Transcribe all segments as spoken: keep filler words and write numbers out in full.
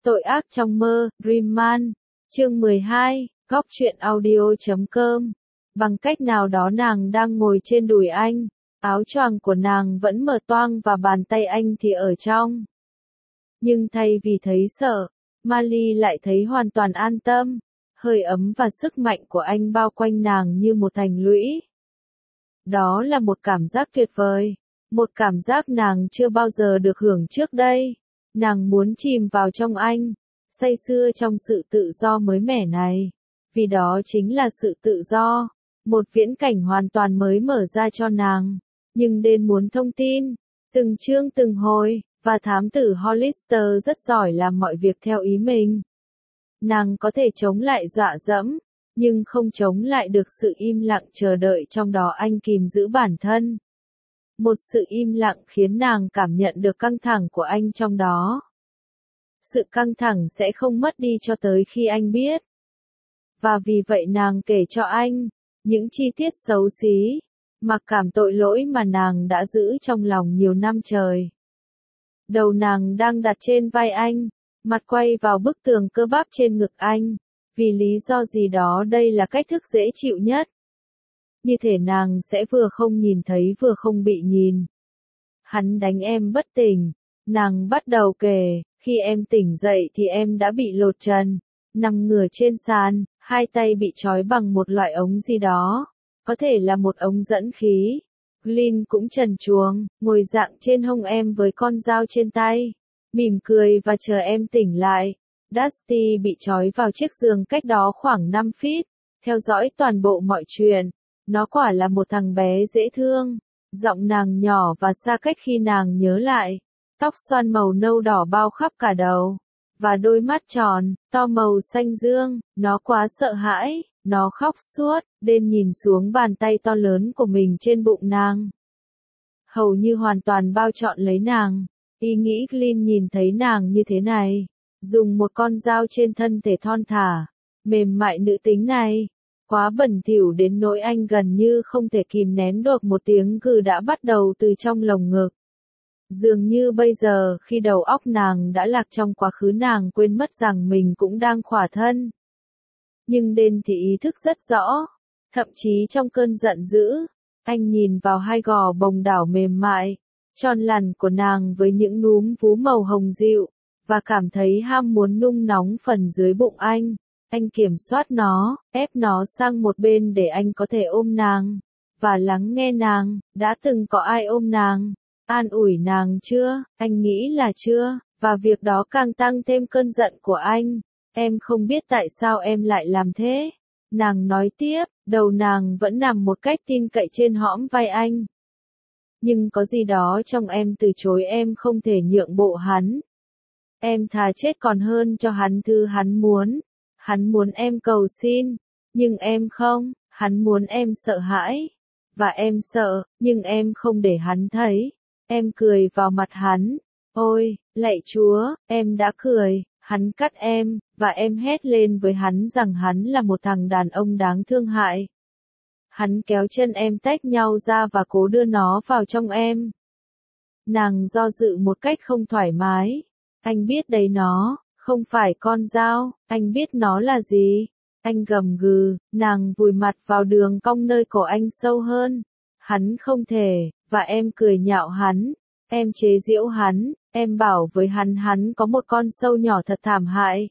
Tội ác trong mơ, Dream Man. Chương mười hai, góc truyện audio chấm com. Bằng cách nào đó nàng đang ngồi trên đùi anh, áo choàng của nàng vẫn mở toang và bàn tay anh thì ở trong. Nhưng thay vì thấy sợ, Mali lại thấy hoàn toàn an tâm, hơi ấm và sức mạnh của anh bao quanh nàng như một thành lũy. Đó là một cảm giác tuyệt vời, một cảm giác nàng chưa bao giờ được hưởng trước đây. Nàng muốn chìm vào trong anh, say sưa trong sự tự do mới mẻ này, vì đó chính là sự tự do, một viễn cảnh hoàn toàn mới mở ra cho nàng. Nhưng đến muốn thông tin, từng chương từng hồi, và thám tử Hollister rất giỏi làm mọi việc theo ý mình. Nàng có thể chống lại dọa dẫm, nhưng không chống lại được sự im lặng chờ đợi trong đó anh kìm giữ bản thân. Một sự im lặng khiến nàng cảm nhận được căng thẳng của anh trong đó. Sự căng thẳng sẽ không mất đi cho tới khi anh biết. Và vì vậy nàng kể cho anh những chi tiết xấu xí, mặc cảm tội lỗi mà nàng đã giữ trong lòng nhiều năm trời. Đầu nàng đang đặt trên vai anh, mặt quay vào bức tường cơ bắp trên ngực anh. Vì lý do gì đó đây là cách thức dễ chịu nhất. Như thể nàng sẽ vừa không nhìn thấy vừa không bị nhìn. Hắn đánh em bất tỉnh. Nàng bắt đầu kể, khi em tỉnh dậy thì em đã bị lột trần, nằm ngửa trên sàn, hai tay bị trói bằng một loại ống gì đó, có thể là một ống dẫn khí. Glynn cũng trần truồng, ngồi dạng trên hông em với con dao trên tay, mỉm cười và chờ em tỉnh lại. Dusty bị trói vào chiếc giường cách đó khoảng năm feet, theo dõi toàn bộ mọi chuyện. Nó quả là một thằng bé dễ thương. Giọng nàng nhỏ và xa cách khi nàng nhớ lại. Tóc xoăn màu nâu đỏ bao khắp cả đầu. Và đôi mắt tròn, to màu xanh dương. Nó quá sợ hãi. Nó khóc suốt, đến nhìn xuống bàn tay to lớn của mình trên bụng nàng. Hầu như hoàn toàn bao trọn lấy nàng. Ý nghĩ Glynn nhìn thấy nàng như thế này. Dùng một con dao trên thân thể thon thả, mềm mại nữ tính này. Quá bẩn thỉu đến nỗi anh gần như không thể kìm nén được một tiếng gừ đã bắt đầu từ trong lồng ngực. Dường như bây giờ khi đầu óc nàng đã lạc trong quá khứ nàng quên mất rằng mình cũng đang khỏa thân. Nhưng đến thì ý thức rất rõ, thậm chí trong cơn giận dữ, anh nhìn vào hai gò bồng đảo mềm mại, tròn lằn của nàng với những núm vú màu hồng dịu, và cảm thấy ham muốn nung nóng phần dưới bụng anh. Anh kiểm soát nó, ép nó sang một bên để anh có thể ôm nàng, và lắng nghe nàng. Đã từng có ai ôm nàng, an ủi nàng chưa? Anh nghĩ là chưa, và việc đó càng tăng thêm cơn giận của anh. Em không biết tại sao em lại làm thế. Nàng nói tiếp, đầu nàng vẫn nằm một cách tin cậy trên hõm vai anh. Nhưng có gì đó trong em từ chối em không thể nhượng bộ hắn. Em thà chết còn hơn cho hắn thứ hắn muốn. Hắn muốn em cầu xin, nhưng em không. Hắn muốn em sợ hãi, và em sợ, nhưng em không để hắn thấy. Em cười vào mặt hắn. Ôi, lạy Chúa, em đã cười. Hắn cắt em, và em hét lên với hắn rằng hắn là một thằng đàn ông đáng thương hại. Hắn kéo chân em tách nhau ra và cố đưa nó vào trong em. Nàng do dự một cách không thoải mái. Anh biết đấy nó, không phải con dao, anh biết nó là gì. Anh gầm gừ, nàng vùi mặt vào đường cong nơi cổ anh sâu hơn. Hắn không thể, và em cười nhạo hắn. Em chế giễu hắn, em bảo với hắn hắn có một con sâu nhỏ thật thảm hại.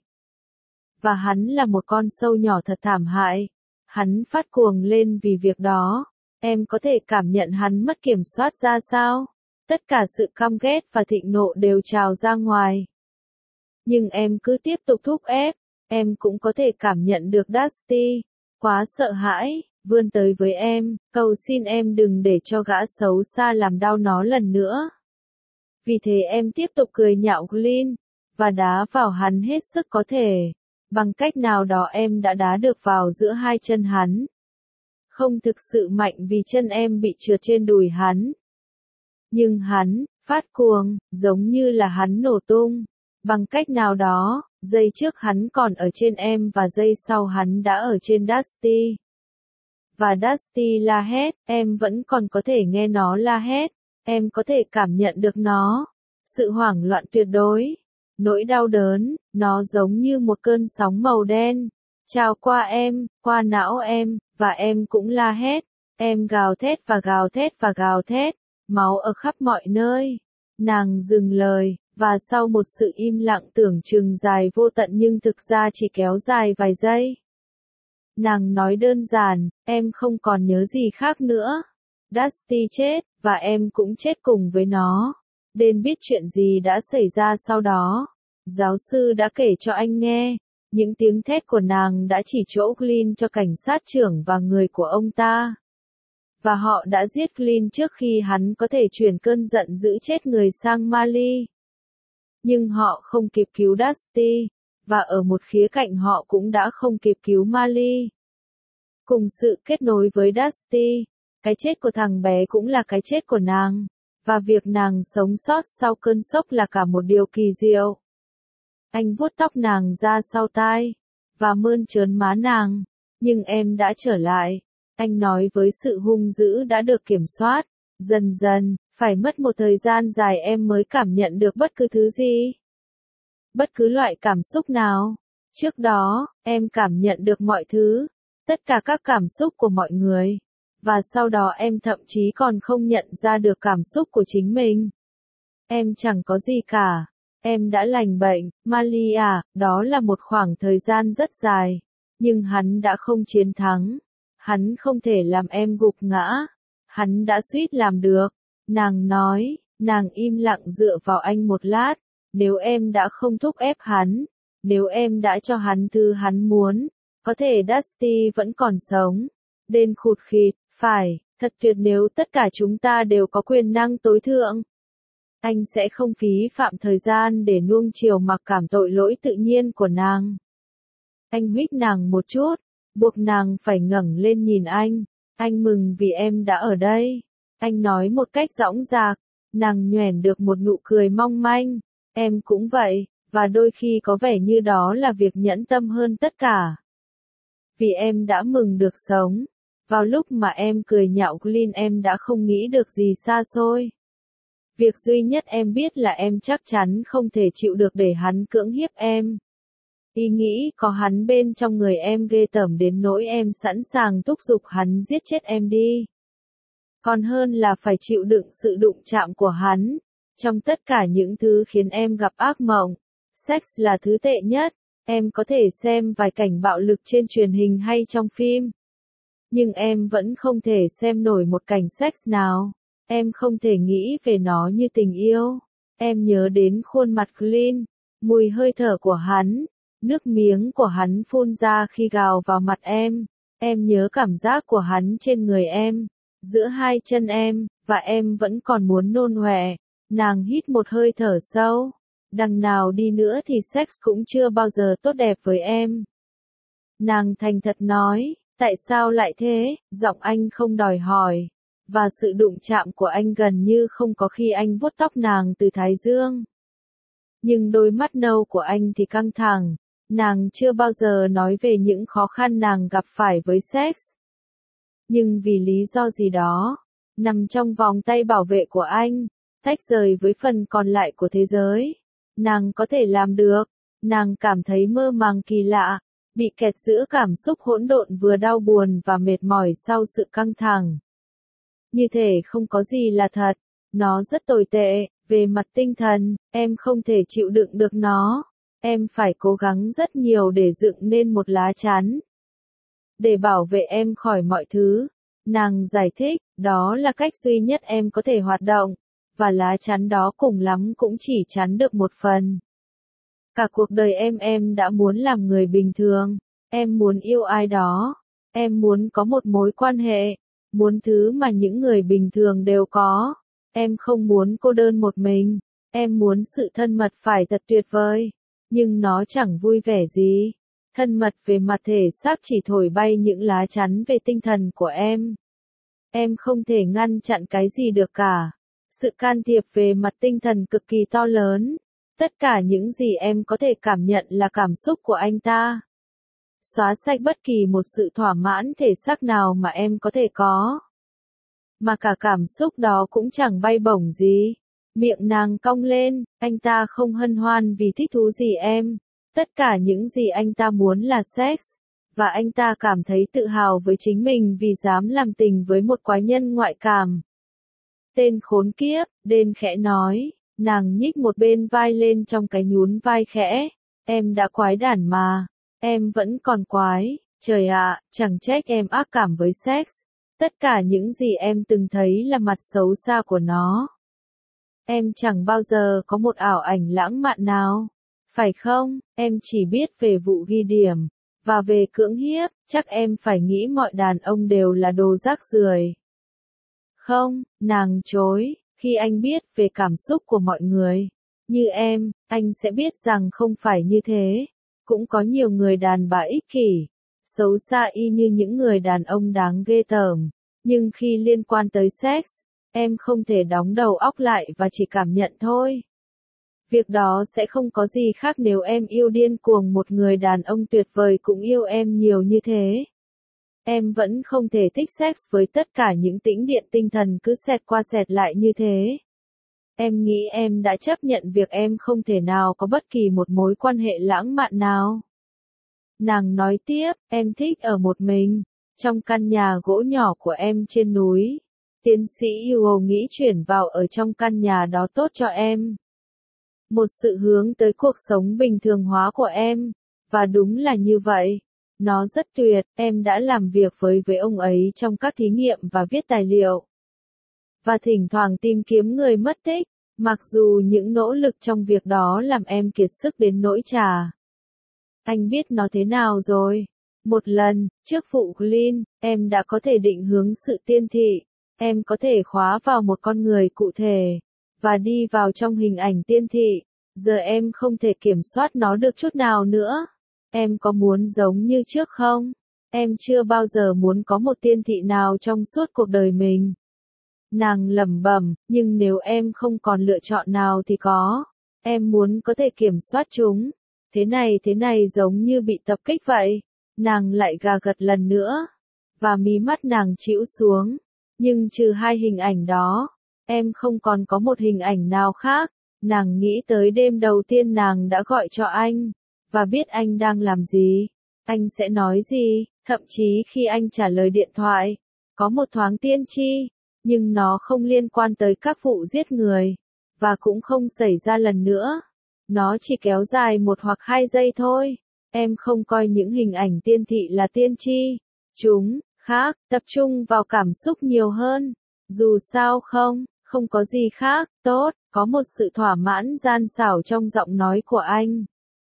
Và hắn là một con sâu nhỏ thật thảm hại. Hắn phát cuồng lên vì việc đó. Em có thể cảm nhận hắn mất kiểm soát ra sao? Tất cả sự căm ghét và thịnh nộ đều trào ra ngoài. Nhưng em cứ tiếp tục thúc ép. Em cũng có thể cảm nhận được Dusty quá sợ hãi, vươn tới với em, cầu xin em đừng để cho gã xấu xa làm đau nó lần nữa. Vì thế em tiếp tục cười nhạo Glynn, và đá vào hắn hết sức có thể. Bằng cách nào đó em đã đá được vào giữa hai chân hắn. Không thực sự mạnh vì chân em bị trượt trên đùi hắn. Nhưng hắn, phát cuồng, giống như là hắn nổ tung. Bằng cách nào đó, giây trước hắn còn ở trên em và giây sau hắn đã ở trên Dusty. Và Dusty la hét, em vẫn còn có thể nghe nó la hét. Em có thể cảm nhận được nó. Sự hoảng loạn tuyệt đối. Nỗi đau đớn, nó giống như một cơn sóng màu đen, trào qua em, qua não em, và em cũng la hét. Em gào thét và gào thét và gào thét, máu ở khắp mọi nơi. Nàng dừng lời, và sau một sự im lặng tưởng chừng dài vô tận nhưng thực ra chỉ kéo dài vài giây. Nàng nói đơn giản, em không còn nhớ gì khác nữa. Dusty chết, và em cũng chết cùng với nó. Đến biết chuyện gì đã xảy ra sau đó. Giáo sư đã kể cho anh nghe. Những tiếng thét của nàng đã chỉ chỗ Glynn cho cảnh sát trưởng và người của ông ta. Và họ đã giết Glynn trước khi hắn có thể chuyển cơn giận dữ chết người sang Mali. Nhưng họ không kịp cứu Dusty, và ở một khía cạnh họ cũng đã không kịp cứu Mali. Cùng sự kết nối với Dusty, cái chết của thằng bé cũng là cái chết của nàng, và việc nàng sống sót sau cơn sốc là cả một điều kỳ diệu. Anh vuốt tóc nàng ra sau tai, và mơn trớn má nàng, nhưng em đã trở lại. Anh nói với sự hung dữ đã được kiểm soát. Dần dần, phải mất một thời gian dài em mới cảm nhận được bất cứ thứ gì. Bất cứ loại cảm xúc nào. Trước đó, em cảm nhận được mọi thứ. Tất cả các cảm xúc của mọi người. Và sau đó em thậm chí còn không nhận ra được cảm xúc của chính mình. Em chẳng có gì cả. Em đã lành bệnh, Malia, đó là một khoảng thời gian rất dài. Nhưng hắn đã không chiến thắng. Hắn không thể làm em gục ngã. Hắn đã suýt làm được. Nàng nói, nàng im lặng dựa vào anh một lát. Nếu em đã không thúc ép hắn, nếu em đã cho hắn thứ hắn muốn, có thể Dusty vẫn còn sống. Đen khụt khịt, phải, thật tuyệt nếu tất cả chúng ta đều có quyền năng tối thượng. Anh sẽ không phí phạm thời gian để nuông chiều mặc cảm tội lỗi tự nhiên của nàng. Anh huých nàng một chút, buộc nàng phải ngẩng lên nhìn anh. Anh mừng vì em đã ở đây. Anh nói một cách dõng dạc, nàng nhoẻn được một nụ cười mong manh. Em cũng vậy, và đôi khi có vẻ như đó là việc nhẫn tâm hơn tất cả. Vì em đã mừng được sống. Vào lúc mà em cười nhạo Glynn em đã không nghĩ được gì xa xôi. Việc duy nhất em biết là em chắc chắn không thể chịu được để hắn cưỡng hiếp em. Ý nghĩ có hắn bên trong người em ghê tởm đến nỗi em sẵn sàng thúc giục hắn giết chết em đi. Còn hơn là phải chịu đựng sự đụng chạm của hắn. Trong tất cả những thứ khiến em gặp ác mộng, sex là thứ tệ nhất. Em có thể xem vài cảnh bạo lực trên truyền hình hay trong phim. Nhưng em vẫn không thể xem nổi một cảnh sex nào. Em không thể nghĩ về nó như tình yêu. Em nhớ đến khuôn mặt Glynn, mùi hơi thở của hắn, nước miếng của hắn phun ra khi gào vào mặt em. Em nhớ cảm giác của hắn trên người em, giữa hai chân em, và em vẫn còn muốn nôn ọe. Nàng hít một hơi thở sâu. Đằng nào đi nữa thì sex cũng chưa bao giờ tốt đẹp với em. Nàng thành thật nói, tại sao lại thế? Giọng anh không đòi hỏi. Và sự đụng chạm của anh gần như không có khi anh vuốt tóc nàng từ thái dương. Nhưng đôi mắt nâu của anh thì căng thẳng. Nàng chưa bao giờ nói về những khó khăn nàng gặp phải với sex. Nhưng vì lý do gì đó, nằm trong vòng tay bảo vệ của anh, tách rời với phần còn lại của thế giới. Nàng có thể làm được. Nàng cảm thấy mơ màng kỳ lạ, bị kẹt giữa cảm xúc hỗn độn vừa đau buồn và mệt mỏi sau sự căng thẳng. Như thể không có gì là thật. Nó rất tồi tệ. Về mặt tinh thần, em không thể chịu đựng được nó. Em phải cố gắng rất nhiều để dựng nên một lá chắn. Để bảo vệ em khỏi mọi thứ. Nàng giải thích, đó là cách duy nhất em có thể hoạt động. Và lá chắn đó cùng lắm cũng chỉ chắn được một phần. Cả cuộc đời em em đã muốn làm người bình thường. Em muốn yêu ai đó. Em muốn có một mối quan hệ. Muốn thứ mà những người bình thường đều có. Em không muốn cô đơn một mình. Em muốn sự thân mật phải thật tuyệt vời. Nhưng nó chẳng vui vẻ gì. Thân mật về mặt thể xác chỉ thổi bay những lá chắn về tinh thần của em. Em không thể ngăn chặn cái gì được cả. Sự can thiệp về mặt tinh thần cực kỳ to lớn. Tất cả những gì em có thể cảm nhận là cảm xúc của anh ta. Xóa sạch bất kỳ một sự thỏa mãn thể xác nào mà em có thể có. Mà cả cảm xúc đó cũng chẳng bay bổng gì. Miệng nàng cong lên, anh ta không hân hoan vì thích thú gì em. Tất cả những gì anh ta muốn là sex. Và anh ta cảm thấy tự hào với chính mình vì dám làm tình với một quái nhân ngoại cảm. Tên khốn kiếp, Đên khẽ nói, nàng nhích một bên vai lên trong cái nhún vai khẽ. Em đã quái đản mà, em vẫn còn quái, trời ạ, chẳng trách em ác cảm với sex. Tất cả những gì em từng thấy là mặt xấu xa của nó. Em chẳng bao giờ có một ảo ảnh lãng mạn nào. Phải không, em chỉ biết về vụ ghi điểm. Và về cưỡng hiếp, chắc em phải nghĩ mọi đàn ông đều là đồ rác rưởi. Không, nàng chối, khi anh biết về cảm xúc của mọi người. Như em, anh sẽ biết rằng không phải như thế. Cũng có nhiều người đàn bà ích kỷ, xấu xa y như những người đàn ông đáng ghê tởm. Nhưng khi liên quan tới sex, em không thể đóng đầu óc lại và chỉ cảm nhận thôi. Việc đó sẽ không có gì khác nếu em yêu điên cuồng một người đàn ông tuyệt vời cũng yêu em nhiều như thế. Em vẫn không thể thích sex với tất cả những tĩnh điện tinh thần cứ xẹt qua xẹt lại như thế. Em nghĩ em đã chấp nhận việc em không thể nào có bất kỳ một mối quan hệ lãng mạn nào. Nàng nói tiếp, em thích ở một mình, trong căn nhà gỗ nhỏ của em trên núi. Tiến sĩ Yuo nghĩ chuyển vào ở trong căn nhà đó tốt cho em. Một sự hướng tới cuộc sống bình thường hóa của em. Và đúng là như vậy. Nó rất tuyệt, em đã làm việc với với ông ấy trong các thí nghiệm và viết tài liệu. Và thỉnh thoảng tìm kiếm người mất tích, mặc dù những nỗ lực trong việc đó làm em kiệt sức đến nỗi trà. Anh biết nó thế nào rồi. Một lần, trước vụ Glynn, em đã có thể định hướng sự tiên thị. Em có thể khóa vào một con người cụ thể, và đi vào trong hình ảnh tiên thị. Giờ em không thể kiểm soát nó được chút nào nữa. Em có muốn giống như trước không? Em chưa bao giờ muốn có một tiên thị nào trong suốt cuộc đời mình. Nàng lẩm bẩm, nhưng nếu em không còn lựa chọn nào thì có. Em muốn có thể kiểm soát chúng. Thế này thế này giống như bị tập kích vậy. Nàng lại gà gật lần nữa. Và mí mắt nàng chĩu xuống. Nhưng trừ hai hình ảnh đó, em không còn có một hình ảnh nào khác. Nàng nghĩ tới đêm đầu tiên nàng đã gọi cho anh. Và biết anh đang làm gì. Anh sẽ nói gì, thậm chí khi anh trả lời điện thoại. Có một thoáng tiên tri. Nhưng nó không liên quan tới các vụ giết người. Và cũng không xảy ra lần nữa. Nó chỉ kéo dài một hoặc hai giây thôi. Em không coi những hình ảnh tiên thị là tiên tri. Chúng, khác, tập trung vào cảm xúc nhiều hơn. Dù sao không, không có gì khác, tốt, có một sự thỏa mãn gian xảo trong giọng nói của anh.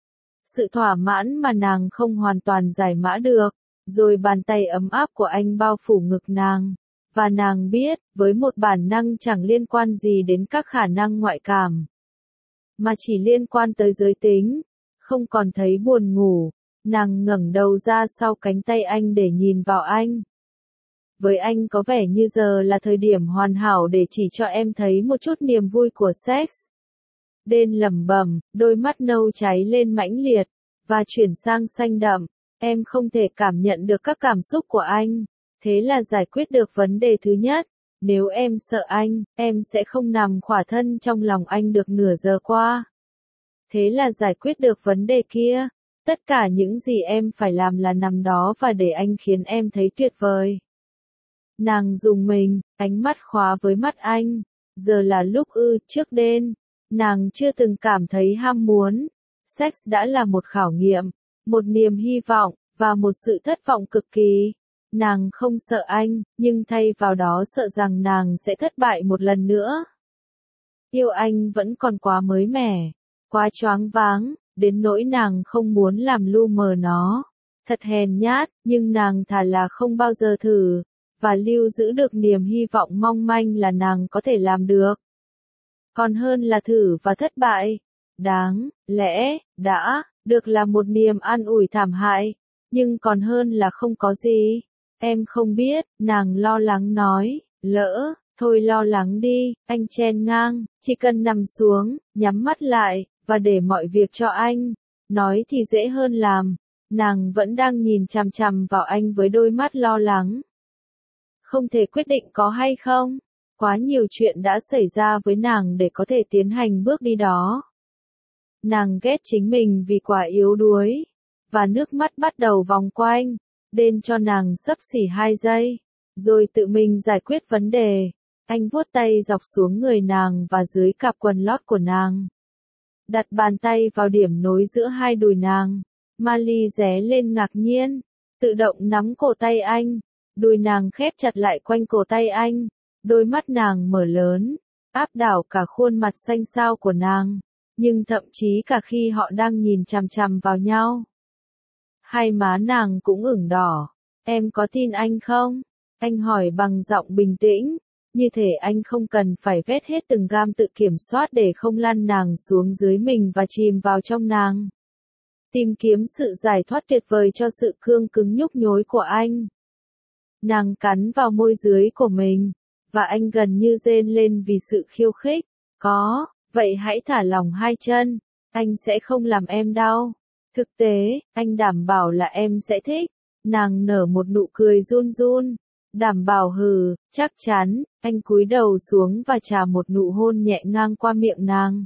Sự thỏa mãn mà nàng không hoàn toàn giải mã được. Rồi bàn tay ấm áp của anh bao phủ ngực nàng. Và nàng biết, với một bản năng chẳng liên quan gì đến các khả năng ngoại cảm. Mà chỉ liên quan tới giới tính. Không còn thấy buồn ngủ. Nàng ngẩng đầu ra sau cánh tay anh để nhìn vào anh. Với anh có vẻ như giờ là thời điểm hoàn hảo để chỉ cho em thấy một chút niềm vui của sex. Đên lẩm bẩm, đôi mắt nâu cháy lên mãnh liệt, và chuyển sang xanh đậm. Em không thể cảm nhận được các cảm xúc của anh. Thế là giải quyết được vấn đề thứ nhất. Nếu em sợ anh, em sẽ không nằm khỏa thân trong lòng anh được nửa giờ qua. Thế là giải quyết được vấn đề kia. Tất cả những gì em phải làm là nằm đó và để anh khiến em thấy tuyệt vời. Nàng dùng mình, ánh mắt khóa với mắt anh. Giờ là lúc ư, trước đêm. Nàng chưa từng cảm thấy ham muốn. Sex đã là một khảo nghiệm, một niềm hy vọng, và một sự thất vọng cực kỳ. Nàng không sợ anh, nhưng thay vào đó sợ rằng nàng sẽ thất bại một lần nữa. Yêu anh vẫn còn quá mới mẻ, quá choáng váng, đến nỗi nàng không muốn làm lu mờ nó. Thật hèn nhát, nhưng nàng thà là không bao giờ thử, và lưu giữ được niềm hy vọng mong manh là nàng có thể làm được. Còn hơn là thử và thất bại. Đáng lẽ, đã, được là một niềm an ủi thảm hại, nhưng còn hơn là không có gì. Em không biết, nàng lo lắng nói, lỡ, thôi lo lắng đi, anh chen ngang, chỉ cần nằm xuống, nhắm mắt lại, và để mọi việc cho anh. Nói thì dễ hơn làm, nàng vẫn đang nhìn chằm chằm vào anh với đôi mắt lo lắng. Không thể quyết định có hay không, Quá nhiều chuyện đã xảy ra với nàng để có thể tiến hành bước đi đó. Nàng ghét chính mình vì quá yếu đuối, và nước mắt bắt đầu vòng quanh, đên cho nàng xấp xỉ hai giây, rồi tự mình giải quyết vấn đề. Anh vuốt tay dọc xuống người nàng và dưới cặp quần lót của nàng. Đặt bàn tay vào điểm nối giữa hai đùi nàng. Miley ré lên ngạc nhiên, tự động nắm cổ tay anh, đùi nàng khép chặt lại quanh cổ tay anh, đôi mắt nàng mở lớn, áp đảo cả khuôn mặt xanh xao của nàng, nhưng thậm chí cả khi họ đang nhìn chằm chằm vào nhau. Hai má nàng cũng ửng đỏ. Em có tin anh không? Anh hỏi bằng giọng bình tĩnh, như thể anh không cần phải vét hết từng gam tự kiểm soát để không lăn nàng xuống dưới mình và chìm vào trong nàng. Tìm kiếm sự giải thoát tuyệt vời cho sự cương cứng nhúc nhối của anh. Nàng cắn vào môi dưới của mình, và anh gần như rên lên vì sự khiêu khích. Có, vậy hãy thả lỏng hai chân, anh sẽ không làm em đau. Thực tế, anh đảm bảo là em sẽ thích. Nàng nở một nụ cười run run. Đảm bảo hừ, chắc chắn. Anh cúi đầu xuống và trà một nụ hôn nhẹ ngang qua miệng nàng.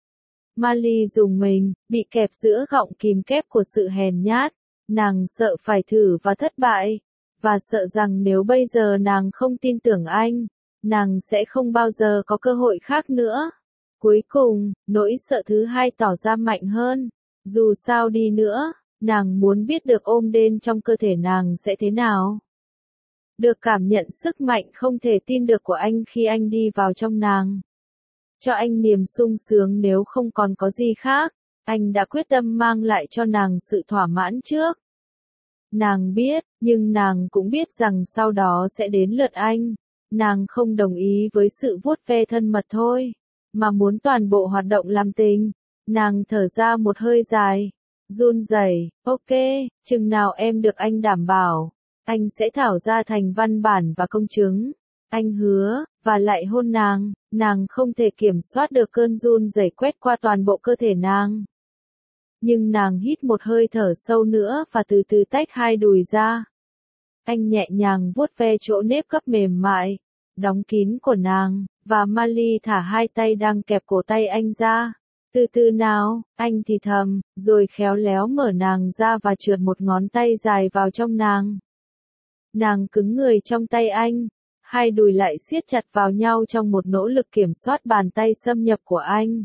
Miley dùng mình, bị kẹp giữa gọng kìm kép của sự hèn nhát. Nàng sợ phải thử và thất bại, và sợ rằng nếu bây giờ nàng không tin tưởng anh, nàng sẽ không bao giờ có cơ hội khác nữa. Cuối cùng, nỗi sợ thứ hai tỏ ra mạnh hơn. Dù sao đi nữa, nàng muốn biết được ôm đên trong cơ thể nàng sẽ thế nào. Được cảm nhận sức mạnh không thể tin được của anh khi anh đi vào trong nàng. Cho anh niềm sung sướng nếu không còn có gì khác, anh đã quyết tâm mang lại cho nàng sự thỏa mãn trước. Nàng biết, nhưng nàng cũng biết rằng sau đó sẽ đến lượt anh. Nàng không đồng ý với sự vuốt ve thân mật thôi, mà muốn toàn bộ hoạt động làm tình. Nàng thở ra một hơi dài, run rẩy, ok, chừng nào em được anh đảm bảo, anh sẽ thảo ra thành văn bản và công chứng. Anh hứa, và lại hôn nàng, nàng không thể kiểm soát được cơn run rẩy quét qua toàn bộ cơ thể nàng. Nhưng nàng hít một hơi thở sâu nữa và từ từ tách hai đùi ra. Anh nhẹ nhàng vuốt ve chỗ nếp gấp mềm mại, đóng kín của nàng, và Miley thả hai tay đang kẹp cổ tay anh ra. Từ từ nào, anh thì thầm, rồi khéo léo mở nàng ra và trượt một ngón tay dài vào trong nàng. Nàng cứng người trong tay anh, hai đùi lại siết chặt vào nhau trong một nỗ lực kiểm soát bàn tay xâm nhập của anh.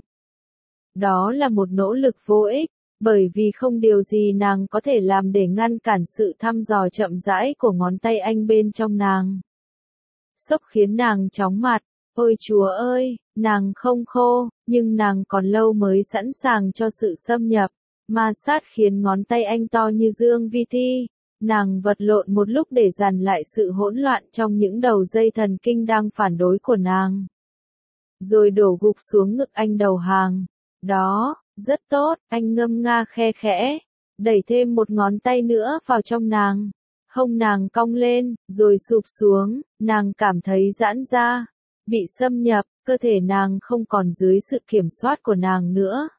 Đó là một nỗ lực vô ích, bởi vì không điều gì nàng có thể làm để ngăn cản sự thăm dò chậm rãi của ngón tay anh bên trong nàng. Sốc khiến nàng chóng mặt. Ôi Chúa ơi, nàng không khô, nhưng nàng còn lâu mới sẵn sàng cho sự xâm nhập. Ma sát khiến ngón tay anh to như dương vi thi. Nàng vật lộn một lúc để dàn lại sự hỗn loạn trong những đầu dây thần kinh đang phản đối của nàng. Rồi đổ gục xuống ngực anh đầu hàng. Đó, rất tốt, anh ngâm nga khe khẽ, đẩy thêm một ngón tay nữa vào trong nàng. Hông nàng cong lên, rồi sụp xuống, nàng cảm thấy giãn ra. Bị xâm nhập, cơ thể nàng không còn dưới sự kiểm soát của nàng nữa.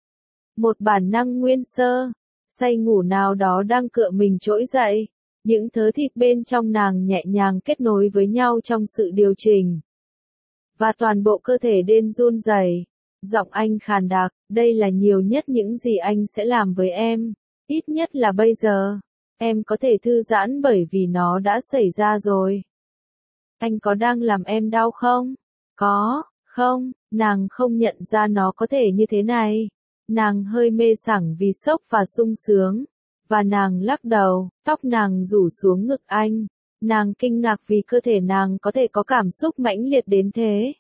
Một bản năng nguyên sơ, say ngủ nào đó đang cựa mình trỗi dậy. Những thớ thịt bên trong nàng nhẹ nhàng kết nối với nhau trong sự điều chỉnh. Và toàn bộ cơ thể đên run rẩy. Giọng anh khàn đặc, đây là nhiều nhất những gì anh sẽ làm với em. Ít nhất là bây giờ. Em có thể thư giãn bởi vì nó đã xảy ra rồi. Anh có đang làm em đau không? Có, không, nàng không nhận ra nó có thể như thế này. Nàng hơi mê sảng vì sốc và sung sướng. Và nàng lắc đầu, tóc nàng rủ xuống ngực anh. Nàng kinh ngạc vì cơ thể nàng có thể có cảm xúc mãnh liệt đến thế.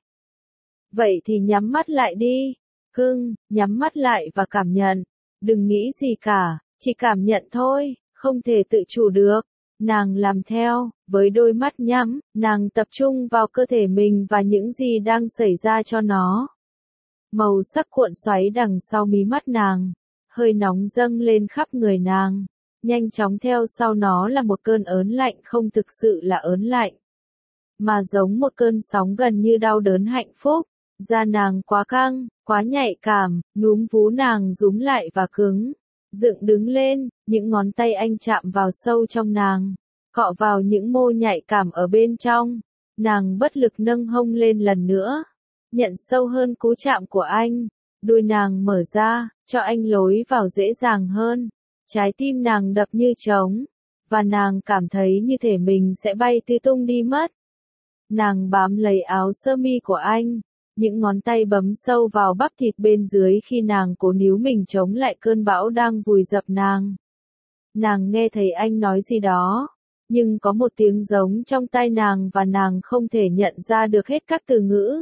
Vậy thì nhắm mắt lại đi. Cưng, nhắm mắt lại và cảm nhận. Đừng nghĩ gì cả, chỉ cảm nhận thôi, không thể tự chủ được. Nàng làm theo, với đôi mắt nhắm, nàng tập trung vào cơ thể mình và những gì đang xảy ra cho nó. Màu sắc cuộn xoáy đằng sau mí mắt nàng, hơi nóng dâng lên khắp người nàng. Nhanh chóng theo sau nó là một cơn ớn lạnh không thực sự là ớn lạnh, mà giống một cơn sóng gần như đau đớn hạnh phúc. Da nàng quá căng, quá nhạy cảm, núm vú nàng rúm lại và cứng. Dựng đứng lên, những ngón tay anh chạm vào sâu trong nàng, cọ vào những mô nhạy cảm ở bên trong. Nàng bất lực nâng hông lên lần nữa, nhận sâu hơn cú chạm của anh. Đuôi nàng mở ra, cho anh lối vào dễ dàng hơn. Trái tim nàng đập như trống, và nàng cảm thấy như thể mình sẽ bay tứ tung đi mất. Nàng bám lấy áo sơ mi của anh, những ngón tay bấm sâu vào bắp thịt bên dưới khi nàng cố níu mình chống lại cơn bão đang vùi dập nàng. Nàng nghe thấy anh nói gì đó, nhưng có một tiếng giống trong tai nàng và nàng không thể nhận ra được hết các từ ngữ.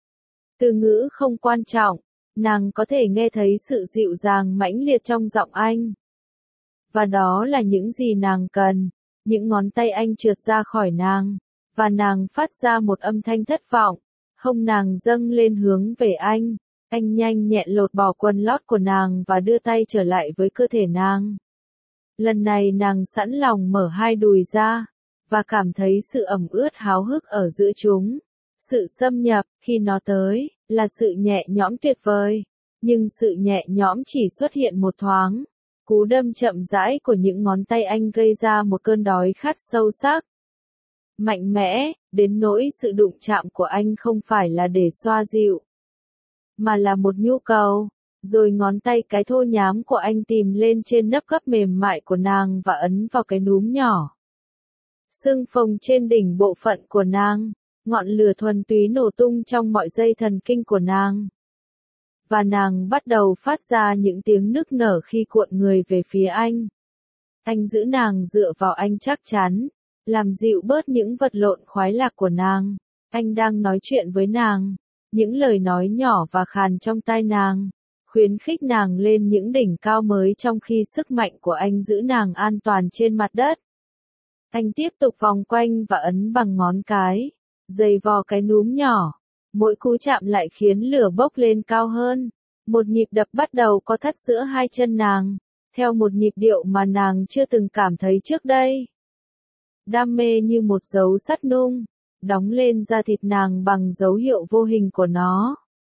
Từ ngữ không quan trọng, nàng có thể nghe thấy sự dịu dàng mãnh liệt trong giọng anh. Và đó là những gì nàng cần. Những ngón tay anh trượt ra khỏi nàng, và nàng phát ra một âm thanh thất vọng. Hông nàng dâng lên hướng về anh. Anh nhanh nhẹn lột bỏ quần lót của nàng và đưa tay trở lại với cơ thể nàng. Lần này nàng sẵn lòng mở hai đùi ra, và cảm thấy sự ẩm ướt háo hức ở giữa chúng. Sự xâm nhập, khi nó tới, là sự nhẹ nhõm tuyệt vời. Nhưng sự nhẹ nhõm chỉ xuất hiện một thoáng. Cú đâm chậm rãi của những ngón tay anh gây ra một cơn đói khát sâu sắc. Mạnh mẽ, đến nỗi sự đụng chạm của anh không phải là để xoa dịu, mà là một nhu cầu. Rồi ngón tay cái thô nhám của anh tìm lên trên nấc gấp mềm mại của nàng và ấn vào cái núm nhỏ. Sưng phồng trên đỉnh bộ phận của nàng, ngọn lửa thuần túy nổ tung trong mọi dây thần kinh của nàng. Và nàng bắt đầu phát ra những tiếng nức nở khi cuộn người về phía anh. Anh giữ nàng dựa vào anh chắc chắn, làm dịu bớt những vật lộn khoái lạc của nàng. Anh đang nói chuyện với nàng, những lời nói nhỏ và khàn trong tai nàng, khuyến khích nàng lên những đỉnh cao mới trong khi sức mạnh của anh giữ nàng an toàn trên mặt đất. Anh tiếp tục vòng quanh và ấn bằng ngón cái, giày vò cái núm nhỏ. Mỗi cú chạm lại khiến lửa bốc lên cao hơn. Một nhịp đập bắt đầu có thắt giữa hai chân nàng, theo một nhịp điệu mà nàng chưa từng cảm thấy trước đây. Đam mê như một dấu sắt nung, đóng lên da thịt nàng bằng dấu hiệu vô hình của nó.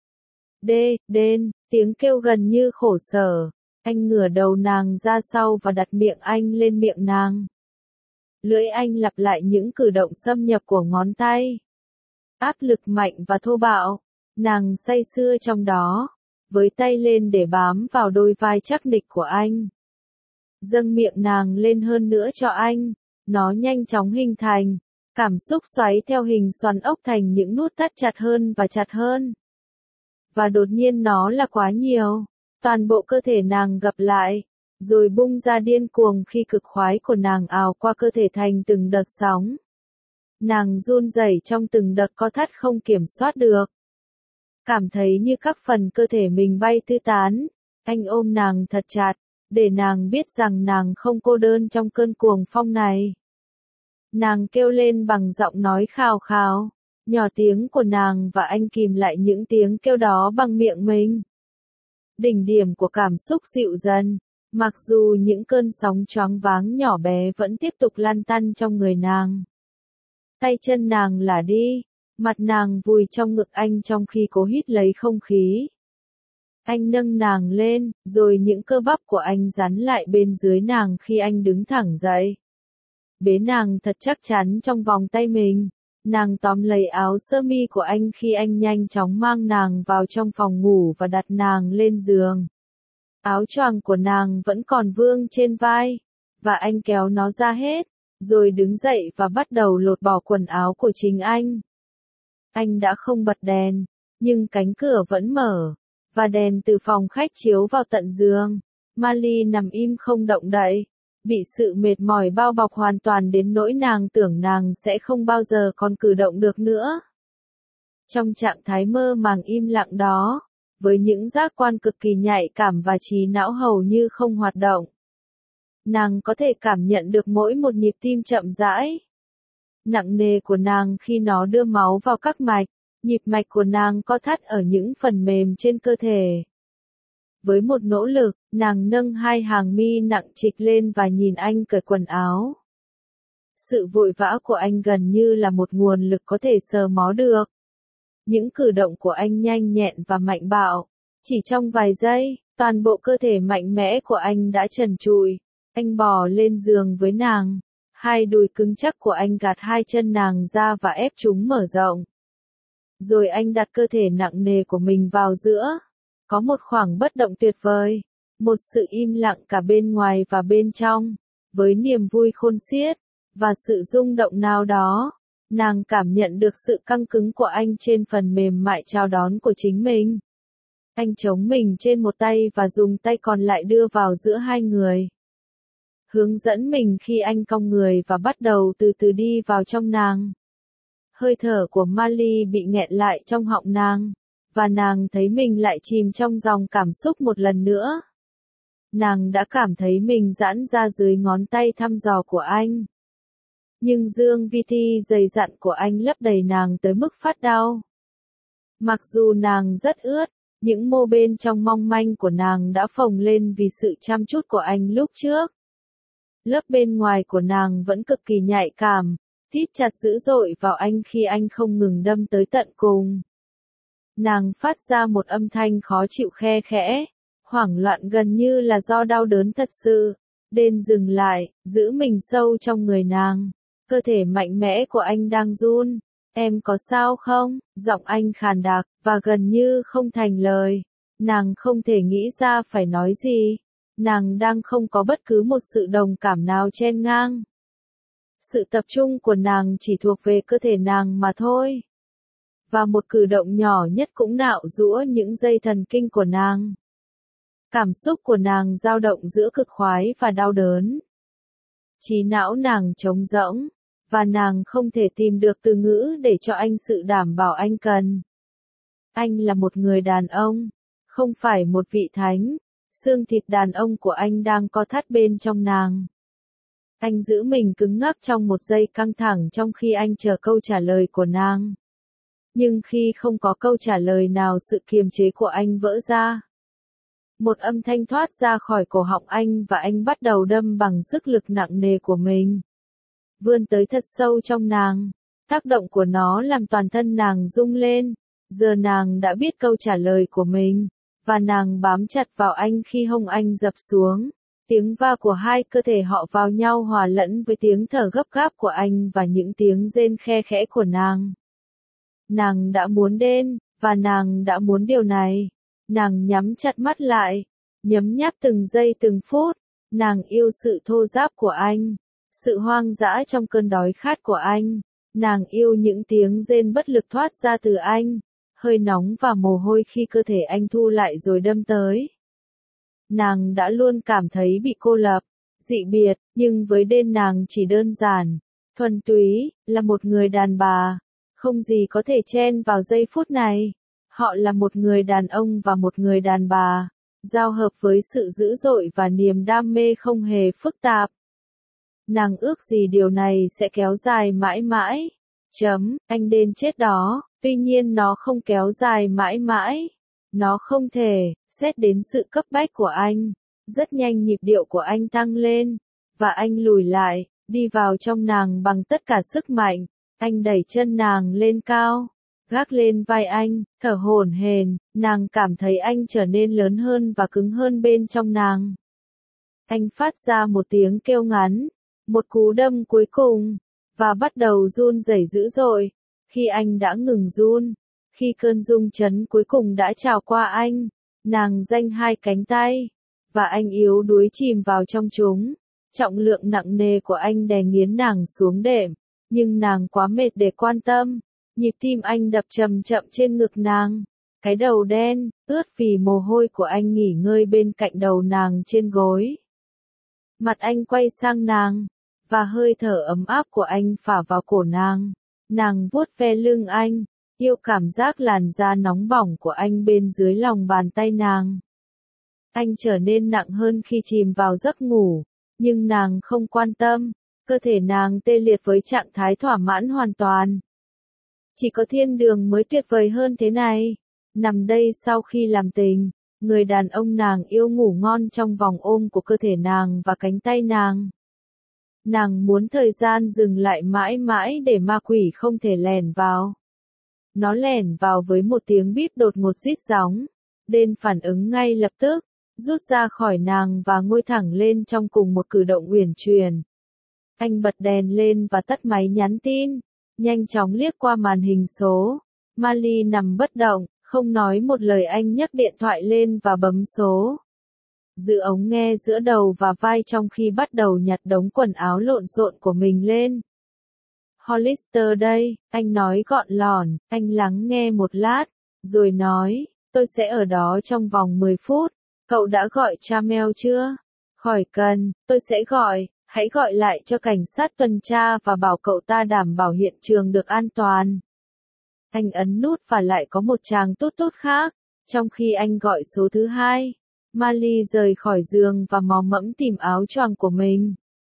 Đê, đên, tiếng kêu gần như khổ sở. Anh ngửa đầu nàng ra sau và đặt miệng anh lên miệng nàng. Lưỡi anh lặp lại những cử động xâm nhập của ngón tay. Áp lực mạnh và thô bạo, nàng say sưa trong đó, với tay lên để bám vào đôi vai chắc nịch của anh. Dâng miệng nàng lên hơn nữa cho anh, nó nhanh chóng hình thành, cảm xúc xoáy theo hình xoắn ốc thành những nút thắt chặt hơn và chặt hơn. Và đột nhiên nó là quá nhiều, toàn bộ cơ thể nàng gập lại, rồi bung ra điên cuồng khi cực khoái của nàng ào qua cơ thể thành từng đợt sóng. Nàng run rẩy trong từng đợt co thắt không kiểm soát được. Cảm thấy như các phần cơ thể mình bay tứ tán. Anh ôm nàng thật chặt, để nàng biết rằng nàng không cô đơn trong cơn cuồng phong này. Nàng kêu lên bằng giọng nói khào khào, nhỏ tiếng của nàng và anh kìm lại những tiếng kêu đó bằng miệng mình. Đỉnh điểm của cảm xúc dịu dần, mặc dù những cơn sóng choáng váng nhỏ bé vẫn tiếp tục lăn tăn trong người nàng. Tay chân nàng lả đi, mặt nàng vùi trong ngực anh trong khi cố hít lấy không khí. Anh nâng nàng lên, rồi những cơ bắp của anh dán lại bên dưới nàng khi anh đứng thẳng dậy. Bế nàng thật chắc chắn trong vòng tay mình, nàng tóm lấy áo sơ mi của anh khi anh nhanh chóng mang nàng vào trong phòng ngủ và đặt nàng lên giường. Áo choàng của nàng vẫn còn vương trên vai, và anh kéo nó ra hết, rồi đứng dậy và bắt đầu lột bỏ quần áo của chính anh. Anh đã không bật đèn, nhưng cánh cửa vẫn mở, và đèn từ phòng khách chiếu vào tận giường. Mali nằm im không động đậy, bị sự mệt mỏi bao bọc hoàn toàn đến nỗi nàng tưởng nàng sẽ không bao giờ còn cử động được nữa. Trong trạng thái mơ màng im lặng đó, với những giác quan cực kỳ nhạy cảm và trí não hầu như không hoạt động, nàng có thể cảm nhận được mỗi một nhịp tim chậm rãi, nặng nề của nàng khi nó đưa máu vào các mạch, nhịp mạch của nàng co thắt ở những phần mềm trên cơ thể. Với một nỗ lực, nàng nâng hai hàng mi nặng trịch lên và nhìn anh cởi quần áo. Sự vội vã của anh gần như là một nguồn lực có thể sờ mó được. Những cử động của anh nhanh nhẹn và mạnh bạo. Chỉ trong vài giây, toàn bộ cơ thể mạnh mẽ của anh đã trần trụi. Anh bò lên giường với nàng, Hai đùi cứng chắc của anh gạt hai chân nàng ra và ép chúng mở rộng. Rồi anh đặt cơ thể nặng nề của mình vào giữa. Có một khoảng bất động tuyệt vời. Một sự im lặng cả bên ngoài và bên trong. Với niềm vui khôn xiết. Và sự rung động nào đó. Nàng cảm nhận được sự căng cứng của anh trên phần mềm mại chào đón của chính mình. Anh chống mình trên một tay và dùng tay còn lại đưa vào giữa hai người. Hướng dẫn mình khi anh cong người và bắt đầu từ từ đi vào trong nàng. Hơi thở của Marley bị nghẹn lại trong họng nàng, và nàng thấy mình lại chìm trong dòng cảm xúc một lần nữa. Nàng đã cảm thấy mình giãn ra dưới ngón tay thăm dò của anh. Nhưng dương vi thi dày dặn của anh lấp đầy nàng tới mức phát đau. Mặc dù nàng rất ướt, những mô bên trong mong manh của nàng đã phồng lên vì sự chăm chút của anh lúc trước. Lớp bên ngoài của nàng vẫn cực kỳ nhạy cảm, thít chặt dữ dội vào anh khi anh không ngừng đâm tới tận cùng. Nàng phát ra một âm thanh khó chịu khe khẽ, hoảng loạn gần như là do đau đớn thật sự. Đên dừng lại, giữ mình sâu trong người nàng. Cơ thể mạnh mẽ của anh đang run. Em có sao không? Giọng anh khàn đặc, và gần như không thành lời. Nàng không thể nghĩ ra phải nói gì. Nàng đang không có bất cứ một sự đồng cảm nào chen ngang. Sự tập trung của nàng chỉ thuộc về cơ thể nàng mà thôi. Và một cử động nhỏ nhất cũng nạo giũa những dây thần kinh của nàng. Cảm xúc của nàng dao động giữa cực khoái và đau đớn. Trí não nàng trống rỗng, và nàng không thể tìm được từ ngữ để cho anh sự đảm bảo anh cần. Anh là một người đàn ông, không phải một vị thánh. Xương thịt đàn ông của anh đang co thắt bên trong nàng. Anh giữ mình cứng ngắc trong một giây căng thẳng trong khi anh chờ câu trả lời của nàng. Nhưng khi không có câu trả lời nào, sự kiềm chế của anh vỡ ra. Một âm thanh thoát ra khỏi cổ họng anh và anh bắt đầu đâm bằng sức lực nặng nề của mình. Vươn tới thật sâu trong nàng. Tác động của nó làm toàn thân nàng rung lên. Giờ nàng đã biết câu trả lời của mình. Và nàng bám chặt vào anh khi hông anh dập xuống. Tiếng va của hai cơ thể họ vào nhau hòa lẫn với tiếng thở gấp gáp của anh và những tiếng rên khe khẽ của nàng. Nàng đã muốn đến, và nàng đã muốn điều này. Nàng nhắm chặt mắt lại, nhấm nháp từng giây từng phút. Nàng yêu sự thô ráp của anh, sự hoang dã trong cơn đói khát của anh. Nàng yêu những tiếng rên bất lực thoát ra từ anh. Hơi nóng và mồ hôi khi cơ thể anh thu lại rồi đâm tới. Nàng đã luôn cảm thấy bị cô lập, dị biệt, nhưng với Đên nàng chỉ đơn giản, thuần túy, là một người đàn bà. Không gì có thể chen vào giây phút này. Họ là một người đàn ông và một người đàn bà, giao hợp với sự dữ dội và niềm đam mê không hề phức tạp. Nàng ước gì điều này sẽ kéo dài mãi mãi. Chấm, anh Đên chết đó. Tuy nhiên nó không kéo dài mãi mãi. Nó không thể, xét đến sự cấp bách của anh. Rất nhanh nhịp điệu của anh tăng lên. Và anh lùi lại, đi vào trong nàng bằng tất cả sức mạnh. Anh đẩy chân nàng lên cao. Gác lên vai anh, thở hổn hển. Nàng cảm thấy anh trở nên lớn hơn và cứng hơn bên trong nàng. Anh phát ra một tiếng kêu ngắn. Một cú đâm cuối cùng. Và bắt đầu run rẩy dữ dội. Khi anh đã ngừng run, khi cơn rung chấn cuối cùng đã trào qua anh, nàng dang hai cánh tay, và anh yếu đuối chìm vào trong chúng. Trọng lượng nặng nề của anh đè nghiến nàng xuống đệm, nhưng nàng quá mệt để quan tâm. Nhịp tim anh đập chậm chậm trên ngực nàng. Cái đầu đen, ướt vì mồ hôi của anh nghỉ ngơi bên cạnh đầu nàng trên gối. Mặt anh quay sang nàng, và hơi thở ấm áp của anh phả vào cổ nàng. Nàng vuốt ve lưng anh, yêu cảm giác làn da nóng bỏng của anh bên dưới lòng bàn tay nàng. Anh trở nên nặng hơn khi chìm vào giấc ngủ, nhưng nàng không quan tâm, cơ thể nàng tê liệt với trạng thái thỏa mãn hoàn toàn. Chỉ có thiên đường mới tuyệt vời hơn thế này. Nằm đây sau khi làm tình, người đàn ông nàng yêu ngủ ngon trong vòng ôm của cơ thể nàng và cánh tay nàng. Nàng muốn thời gian dừng lại mãi mãi để ma quỷ không thể lẻn vào. Nó lẻn vào với một tiếng bíp đột ngột rít gióng. Đên phản ứng ngay lập tức, rút ra khỏi nàng và ngồi thẳng lên trong cùng một cử động uyển chuyển. Anh bật đèn lên và tắt máy nhắn tin, nhanh chóng liếc qua màn hình số. Marley nằm bất động, không nói một lời. Anh nhấc điện thoại lên và bấm số. Giữ ống nghe giữa đầu và vai trong khi bắt đầu nhặt đống quần áo lộn xộn của mình lên. Hollister đây, anh nói gọn lỏn. Anh lắng nghe một lát, rồi nói, tôi sẽ ở đó trong vòng mười phút. Cậu đã gọi Jamel chưa? Khỏi cần, tôi sẽ gọi. Hãy gọi lại cho cảnh sát tuần tra và bảo cậu ta đảm bảo hiện trường được an toàn. Anh ấn nút và lại có một tràng tút tút khác. Trong khi anh gọi số thứ hai, Marley rời khỏi giường và mò mẫm tìm áo choàng của mình.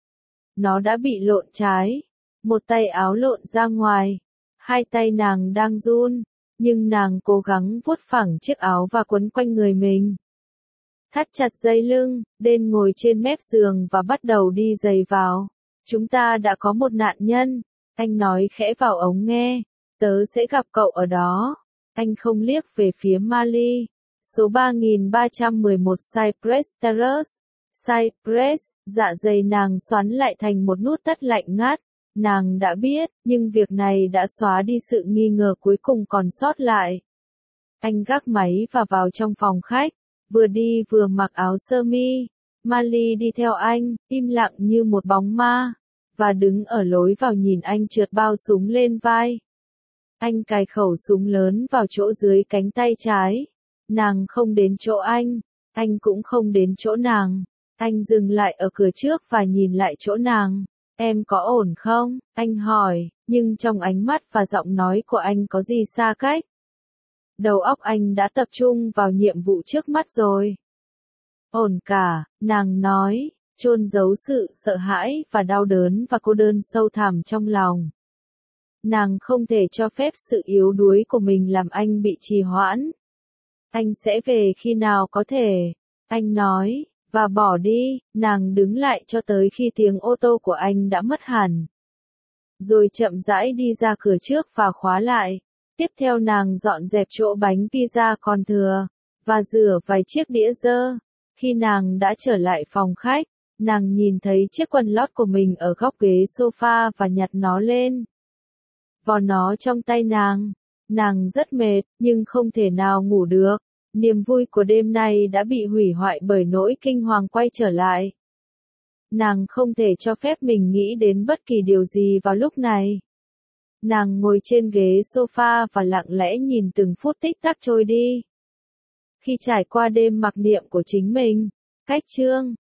Nó đã bị lộn trái. Một tay áo lộn ra ngoài. Hai tay nàng đang run, nhưng nàng cố gắng vuốt phẳng chiếc áo và quấn quanh người mình. Thắt chặt dây lưng, Den ngồi trên mép giường và bắt đầu đi giày vào. Chúng ta đã có một nạn nhân, anh nói khẽ vào ống nghe. Tớ sẽ gặp cậu ở đó. Anh không liếc về phía Marley. Số ba nghìn ba trăm mười một Cypress Terrace. Cypress, dạ dày nàng xoắn lại thành một nút thắt lạnh ngắt. Nàng đã biết, nhưng việc này đã xóa đi sự nghi ngờ cuối cùng còn sót lại. Anh gác máy và vào trong phòng khách, vừa đi vừa mặc áo sơ mi. Marley đi theo anh, im lặng như một bóng ma, và đứng ở lối vào nhìn anh trượt bao súng lên vai. Anh cài khẩu súng lớn vào chỗ dưới cánh tay trái. Nàng không đến chỗ anh, anh cũng không đến chỗ nàng. Anh dừng lại ở cửa trước và nhìn lại chỗ nàng. Em có ổn không? Anh hỏi, nhưng trong ánh mắt và giọng nói của anh có gì xa cách. Đầu óc anh đã tập trung vào nhiệm vụ trước mắt rồi. Ổn cả, nàng nói, chôn giấu sự sợ hãi và đau đớn và cô đơn sâu thẳm trong lòng. Nàng không thể cho phép sự yếu đuối của mình làm anh bị trì hoãn. Anh sẽ về khi nào có thể, anh nói, và bỏ đi. Nàng đứng lại cho tới khi tiếng ô tô của anh đã mất hẳn. Rồi chậm rãi đi ra cửa trước và khóa lại. Tiếp theo nàng dọn dẹp chỗ bánh pizza còn thừa, và rửa vài chiếc đĩa dơ. Khi nàng đã trở lại phòng khách, nàng nhìn thấy chiếc quần lót của mình ở góc ghế sofa và nhặt nó lên. Vò nó trong tay nàng. Nàng rất mệt, nhưng không thể nào ngủ được. Niềm vui của đêm nay đã bị hủy hoại bởi nỗi kinh hoàng quay trở lại. Nàng không thể cho phép mình nghĩ đến bất kỳ điều gì vào lúc này. Nàng ngồi trên ghế sofa và lặng lẽ nhìn từng phút tích tắc trôi đi. Khi trải qua đêm mặc niệm của chính mình, cách chương